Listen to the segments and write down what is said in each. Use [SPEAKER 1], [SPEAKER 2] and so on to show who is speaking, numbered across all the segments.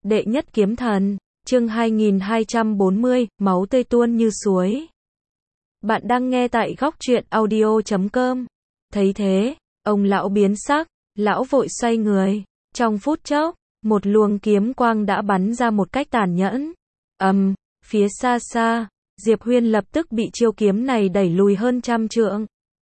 [SPEAKER 1] Đệ nhất kiếm thần, chương 2240, máu tươi tuôn như suối. Bạn đang nghe tại góc truyện audio.com. Thấy thế, ông lão biến sắc, lão vội xoay người. Trong phút chốc, một luồng kiếm quang đã bắn ra một cách tàn nhẫn. Phía xa xa, Diệp Huyên lập tức bị chiêu kiếm này đẩy lùi hơn 100 trượng.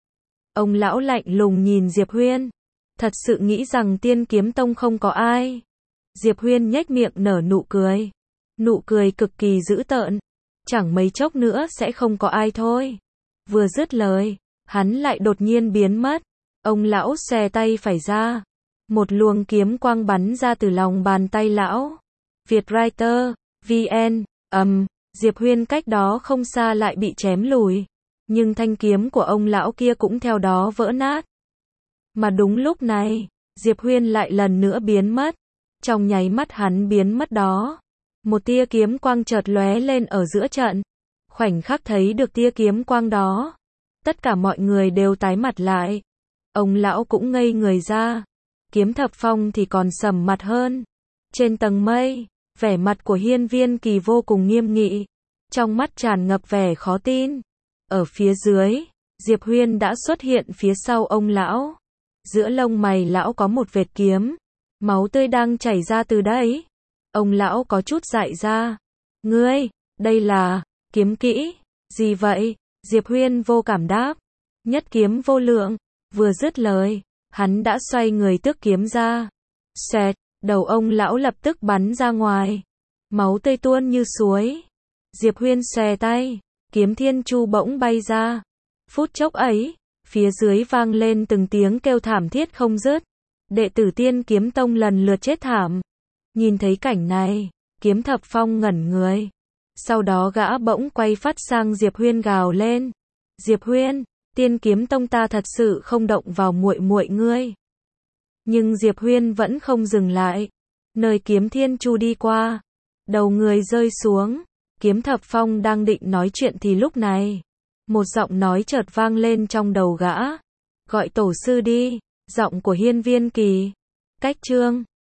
[SPEAKER 1] Ông lão lạnh lùng nhìn Diệp Huyên. Thật sự nghĩ rằng Tiên Kiếm Tông không có ai. Diệp Huyên nhếch miệng nở nụ cười. Nụ cười cực kỳ dữ tợn. Chẳng mấy chốc nữa sẽ không có ai thôi. Vừa dứt lời, hắn lại đột nhiên biến mất. Ông lão xòe tay phải ra. Một luồng kiếm quang bắn ra từ lòng bàn tay lão. Vietwriter, VN, Diệp Huyên cách đó không xa lại bị chém lùi. Nhưng thanh kiếm của ông lão kia cũng theo đó vỡ nát. Mà đúng lúc này, Diệp Huyên lại lần nữa biến mất. Trong nháy mắt hắn biến mất đó, một tia kiếm quang chợt lóe lên ở giữa trận. Khoảnh khắc thấy được tia kiếm quang đó, tất cả mọi người đều tái mặt lại. Ông lão cũng ngây người ra. Kiếm Thập Phong thì còn sầm mặt hơn. Trên tầng mây, vẻ mặt của Hiên Viên Kỳ vô cùng nghiêm nghị, trong mắt tràn ngập vẻ khó tin. Ở phía dưới, Diệp Huyên đã xuất hiện phía sau ông lão. Giữa lông mày lão có một vệt kiếm, máu tươi đang chảy ra từ đấy. Ông lão có chút dại ra. Ngươi, đây là kiếm kỹ gì vậy? Diệp Huyên vô cảm đáp. Nhất kiếm vô lượng. Vừa dứt lời, hắn đã xoay người tước kiếm ra. Xẹt, đầu ông lão lập tức bắn ra ngoài. Máu tươi tuôn như suối. Diệp Huyên xòe tay, kiếm thiên chu bỗng bay ra. Phút chốc ấy, phía dưới vang lên từng tiếng kêu thảm thiết không dứt. Đệ tử Tiên Kiếm Tông lần lượt chết thảm. Nhìn thấy cảnh này, Kiếm Thập Phong ngẩn người. Sau đó gã bỗng quay phát sang Diệp Huyên gào lên. Diệp Huyên, Tiên Kiếm Tông ta thật sự không động vào muội muội ngươi. Nhưng Diệp Huyên vẫn không dừng lại. Nơi kiếm thiên chu đi qua, đầu người rơi xuống. Kiếm Thập Phong đang định nói chuyện thì lúc này, một giọng nói chợt vang lên trong đầu gã. Gọi tổ sư đi. Giọng của Hiên Viên Kỳ. Cách chương